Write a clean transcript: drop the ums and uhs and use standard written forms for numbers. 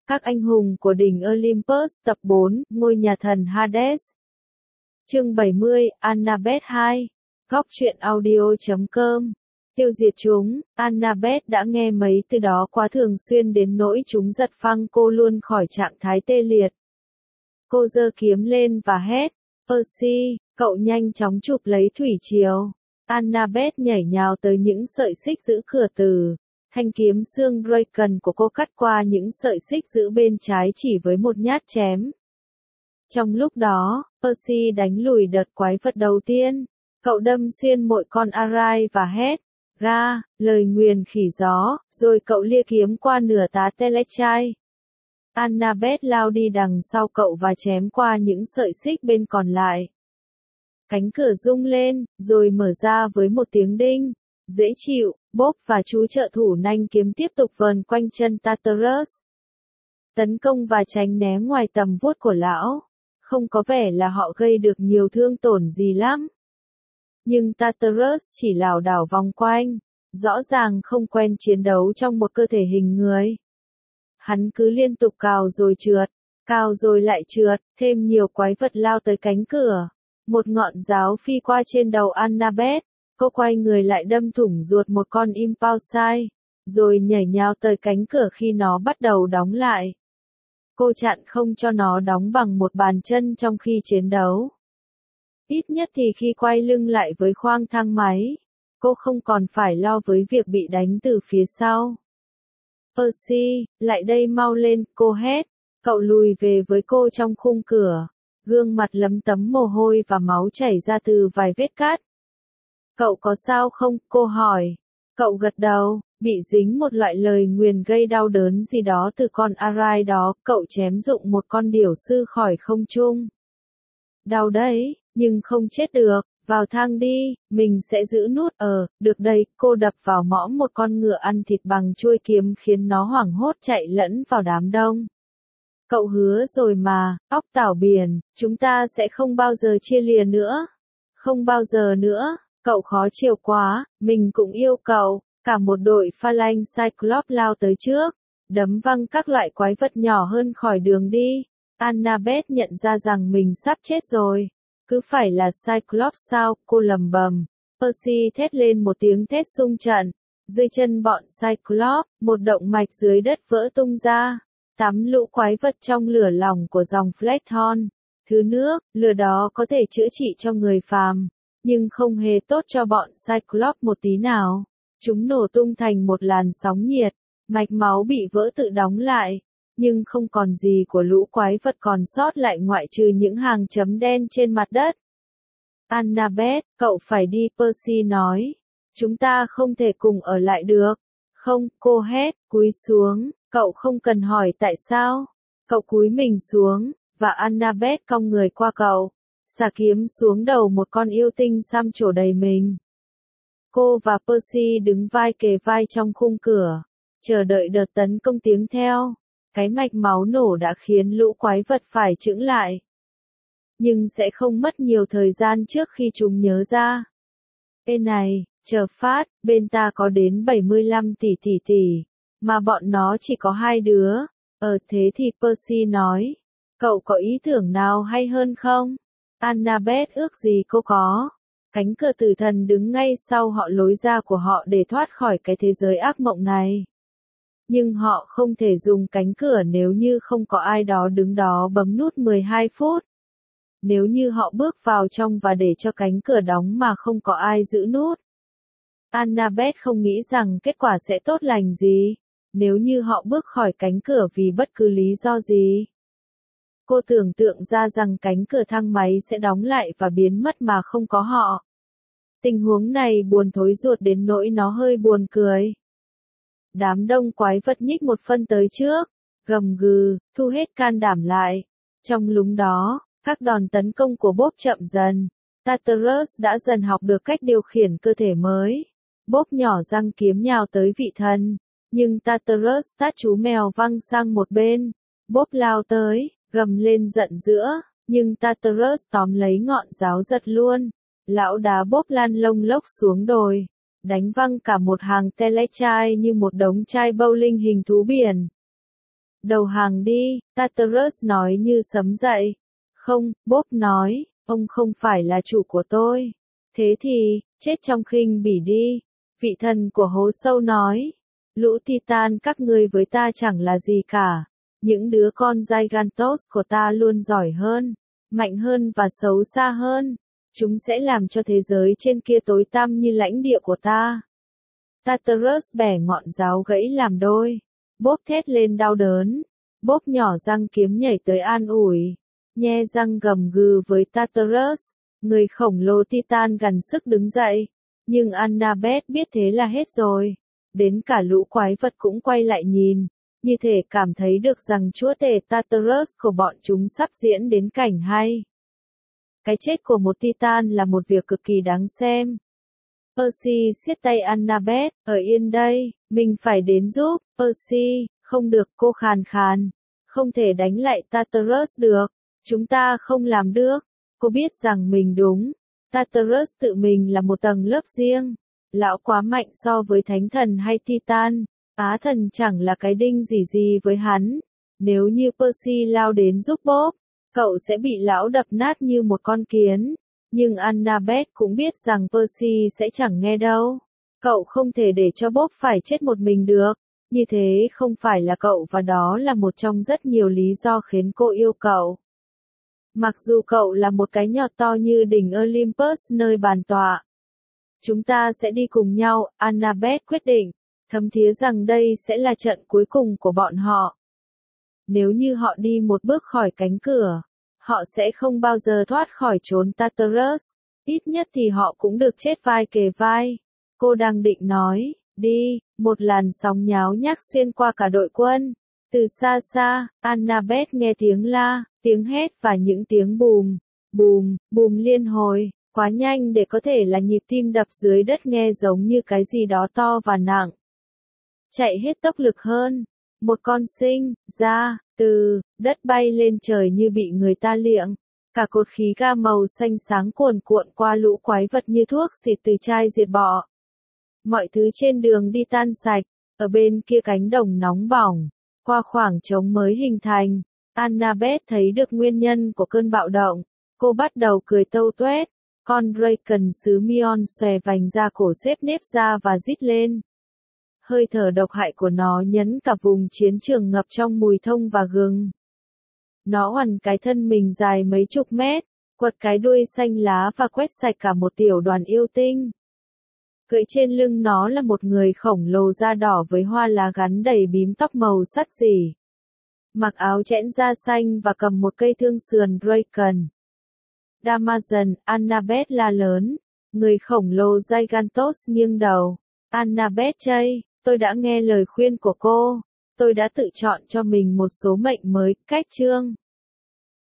Các anh hùng của đỉnh Olympus tập 4, ngôi nhà thần Hades. Chương 70, Annabeth 2. Góc truyện audio.com. Tiêu diệt chúng, Annabeth đã nghe mấy từ đó quá thường xuyên đến nỗi chúng giật phăng cô luôn khỏi trạng thái tê liệt. Cô giơ kiếm lên và hét, Percy, cậu nhanh chóng chụp lấy thủy triều. Annabeth nhảy nhào tới những sợi xích giữ cửa từ. Thanh kiếm xương Draken của cô cắt qua những sợi xích giữ bên trái chỉ với một nhát chém. Trong lúc đó, Percy đánh lùi đợt quái vật đầu tiên. Cậu đâm xuyên mỗi con Arai và hét, ga, lời nguyền khỉ gió, rồi cậu lia kiếm qua nửa tá Telechai. Annabeth lao đi đằng sau cậu và chém qua những sợi xích bên còn lại. Cánh cửa rung lên, rồi mở ra với một tiếng đinh. Dễ chịu, Bob và chú trợ thủ nanh kiếm tiếp tục vờn quanh chân Tartarus. Tấn công và tránh né ngoài tầm vuốt của lão. Không có vẻ là họ gây được nhiều thương tổn gì lắm. Nhưng Tartarus chỉ lảo đảo vòng quanh, rõ ràng không quen chiến đấu trong một cơ thể hình người. Hắn cứ liên tục cào rồi trượt, cào rồi lại trượt, thêm nhiều quái vật lao tới cánh cửa. Một ngọn giáo phi qua trên đầu Annabeth, cô quay người lại đâm thủng ruột một con Impulsai, rồi nhảy nhào tới cánh cửa khi nó bắt đầu đóng lại. Cô chặn không cho nó đóng bằng một bàn chân trong khi chiến đấu. Ít nhất thì khi quay lưng lại với khoang thang máy, cô không còn phải lo với việc bị đánh từ phía sau. Percy, lại đây mau lên, cô hét. Cậu lùi về với cô trong khung cửa, gương mặt lấm tấm mồ hôi và máu chảy ra từ vài vết cắt. Cậu có sao không, cô hỏi. Cậu gật đầu, bị dính một loại lời nguyền gây đau đớn gì đó từ con Arai đó, cậu chém dụng một con điểu sư khỏi không trung. Đau đấy, nhưng không chết được, vào thang đi, mình sẽ giữ nút, được đây, cô đập vào mõm một con ngựa ăn thịt bằng chuôi kiếm khiến nó hoảng hốt chạy lẫn vào đám đông. Cậu hứa rồi mà, óc tảo biển, chúng ta sẽ không bao giờ chia lìa nữa. Không bao giờ nữa, cậu khó chịu quá, mình cũng yêu cậu. Cả một đội phalanx Cyclops lao tới trước, đấm văng các loại quái vật nhỏ hơn khỏi đường đi. Annabeth nhận ra rằng mình sắp chết rồi. Cứ phải là Cyclops sao, cô lầm bầm. Percy thét lên một tiếng thét xung trận. Dưới chân bọn Cyclops, một động mạch dưới đất vỡ tung ra. 8 lũ quái vật trong lửa lòng của dòng Flekton. Thứ nước, lửa đó có thể chữa trị cho người phàm, nhưng không hề tốt cho bọn Cyclops một tí nào. Chúng nổ tung thành một làn sóng nhiệt, mạch máu bị vỡ tự đóng lại, nhưng không còn gì của lũ quái vật còn sót lại ngoại trừ những hàng chấm đen trên mặt đất. Annabeth, cậu phải đi, Percy nói. Chúng ta không thể cùng ở lại được. Không, cô hét, cúi xuống, cậu không cần hỏi tại sao. Cậu cúi mình xuống, và Annabeth cong người qua cậu, xả kiếm xuống đầu một con yêu tinh xăm trổ đầy mình. Cô và Percy đứng vai kề vai trong khung cửa, chờ đợi đợt tấn công tiếp theo. Cái mạch máu nổ đã khiến lũ quái vật phải chững lại. Nhưng sẽ không mất nhiều thời gian trước khi chúng nhớ ra. Ê này, chờ phát, bên ta có đến 75 tỷ, mà bọn nó chỉ có 2 đứa. Thế thì Percy nói, cậu có ý tưởng nào hay hơn không? Annabeth ước gì cô có. Cánh cửa tử thần đứng ngay sau họ, lối ra của họ để thoát khỏi cái thế giới ác mộng này. Nhưng họ không thể dùng cánh cửa nếu như không có ai đó đứng đó bấm nút 12 phút. Nếu như họ bước vào trong và để cho cánh cửa đóng mà không có ai giữ nút. Annabeth không nghĩ rằng kết quả sẽ tốt lành gì, nếu như họ bước khỏi cánh cửa vì bất cứ lý do gì. Cô tưởng tượng ra rằng cánh cửa thang máy sẽ đóng lại và biến mất mà không có họ. Tình huống này buồn thối ruột đến nỗi nó hơi buồn cười. Đám đông quái vật nhích một phân tới trước, gầm gừ, thu hết can đảm lại. Trong lúc đó, các đòn tấn công của Bob chậm dần. Tartarus đã dần học được cách điều khiển cơ thể mới. Bob nhỏ răng kiếm nhào tới vị thần, nhưng Tartarus tát chú mèo văng sang một bên. Bob lao tới, gầm lên giận dữ, nhưng Tartarus tóm lấy ngọn giáo giật luôn. Lão đá Bob lan lông lốc xuống đồi, đánh văng cả một hàng Telechai như một đống chai bowling hình thú biển. Đầu hàng đi, Tartarus nói như sấm dậy. Không, Bob nói, ông không phải là chủ của tôi. Thế thì, chết trong khinh bỉ đi. Vị thần của hố sâu nói. Lũ Titan các ngươi với ta chẳng là gì cả. Những đứa con Gigantos của ta luôn giỏi hơn, mạnh hơn và xấu xa hơn. Chúng sẽ làm cho thế giới trên kia tối tăm như lãnh địa của ta. Tartarus bẻ ngọn giáo gãy làm đôi. Bob thét lên đau đớn. Bob nhỏ răng kiếm nhảy tới an ủi. Nhe răng gầm gừ với Tartarus. Người khổng lồ Titan gằn sức đứng dậy. Nhưng Annabeth biết thế là hết rồi. Đến cả lũ quái vật cũng quay lại nhìn. Như thể cảm thấy được rằng chúa tể Tartarus của bọn chúng sắp diễn đến cảnh hay. Cái chết của một Titan là một việc cực kỳ đáng xem. Percy siết tay Annabeth, ở yên đây, mình phải đến giúp, Percy, không được, cô khàn khàn. Không thể đánh lại Tartarus được, chúng ta không làm được. Cô biết rằng mình đúng. Tartarus tự mình là một tầng lớp riêng. Lão quá mạnh so với thánh thần hay Titan. Á thần chẳng là cái đinh gì với hắn. Nếu như Percy lao đến giúp Bob, cậu sẽ bị lão đập nát như một con kiến. Nhưng Annabeth cũng biết rằng Percy sẽ chẳng nghe đâu. Cậu không thể để cho Bob phải chết một mình được. Như thế không phải là cậu và đó là một trong rất nhiều lý do khiến cô yêu cậu. Mặc dù cậu là một cái nhọt to như đỉnh Olympus nơi bàn tọa. Chúng ta sẽ đi cùng nhau, Annabeth quyết định. Thấm thía rằng đây sẽ là trận cuối cùng của bọn họ. Nếu như họ đi một bước khỏi cánh cửa, họ sẽ không bao giờ thoát khỏi chốn Tartarus. Ít nhất thì họ cũng được chết vai kề vai. Cô đang định nói, đi, một làn sóng nháo nhác xuyên qua cả đội quân. Từ xa xa, Annabeth nghe tiếng la, tiếng hét và những tiếng bùm, bùm, bùm liên hồi, quá nhanh để có thể là nhịp tim đập dưới đất nghe giống như cái gì đó to và nặng. Chạy hết tốc lực hơn, một con sinh ra từ đất bay lên trời như bị người ta liệng. Cả cột khí ga màu xanh sáng cuồn cuộn qua lũ quái vật như thuốc xịt từ chai diệt bọ. Mọi thứ trên đường đi tan sạch, ở bên kia cánh đồng nóng bỏng, qua khoảng trống mới hình thành, Annabeth thấy được nguyên nhân của cơn bạo động. Cô bắt đầu cười tâu tuét, con Draken xứ Mion xòe vành ra cổ xếp nếp ra và rít lên. Hơi thở độc hại của nó nhấn cả vùng chiến trường ngập trong mùi thông và gừng. Nó oằn cái thân mình dài mấy chục mét, quật cái đuôi xanh lá và quét sạch cả một tiểu đoàn yêu tinh. Cưỡi trên lưng nó là một người khổng lồ da đỏ với hoa lá gắn đầy bím tóc màu sắt rỉ. Mặc áo chẽn da xanh và cầm một cây thương sườn Draken. Damazon, Annabeth la lớn. Người khổng lồ Gigantos nghiêng đầu. Annabeth chây, tôi đã nghe lời khuyên của cô. Tôi đã tự chọn cho mình một số mệnh mới, cách chương.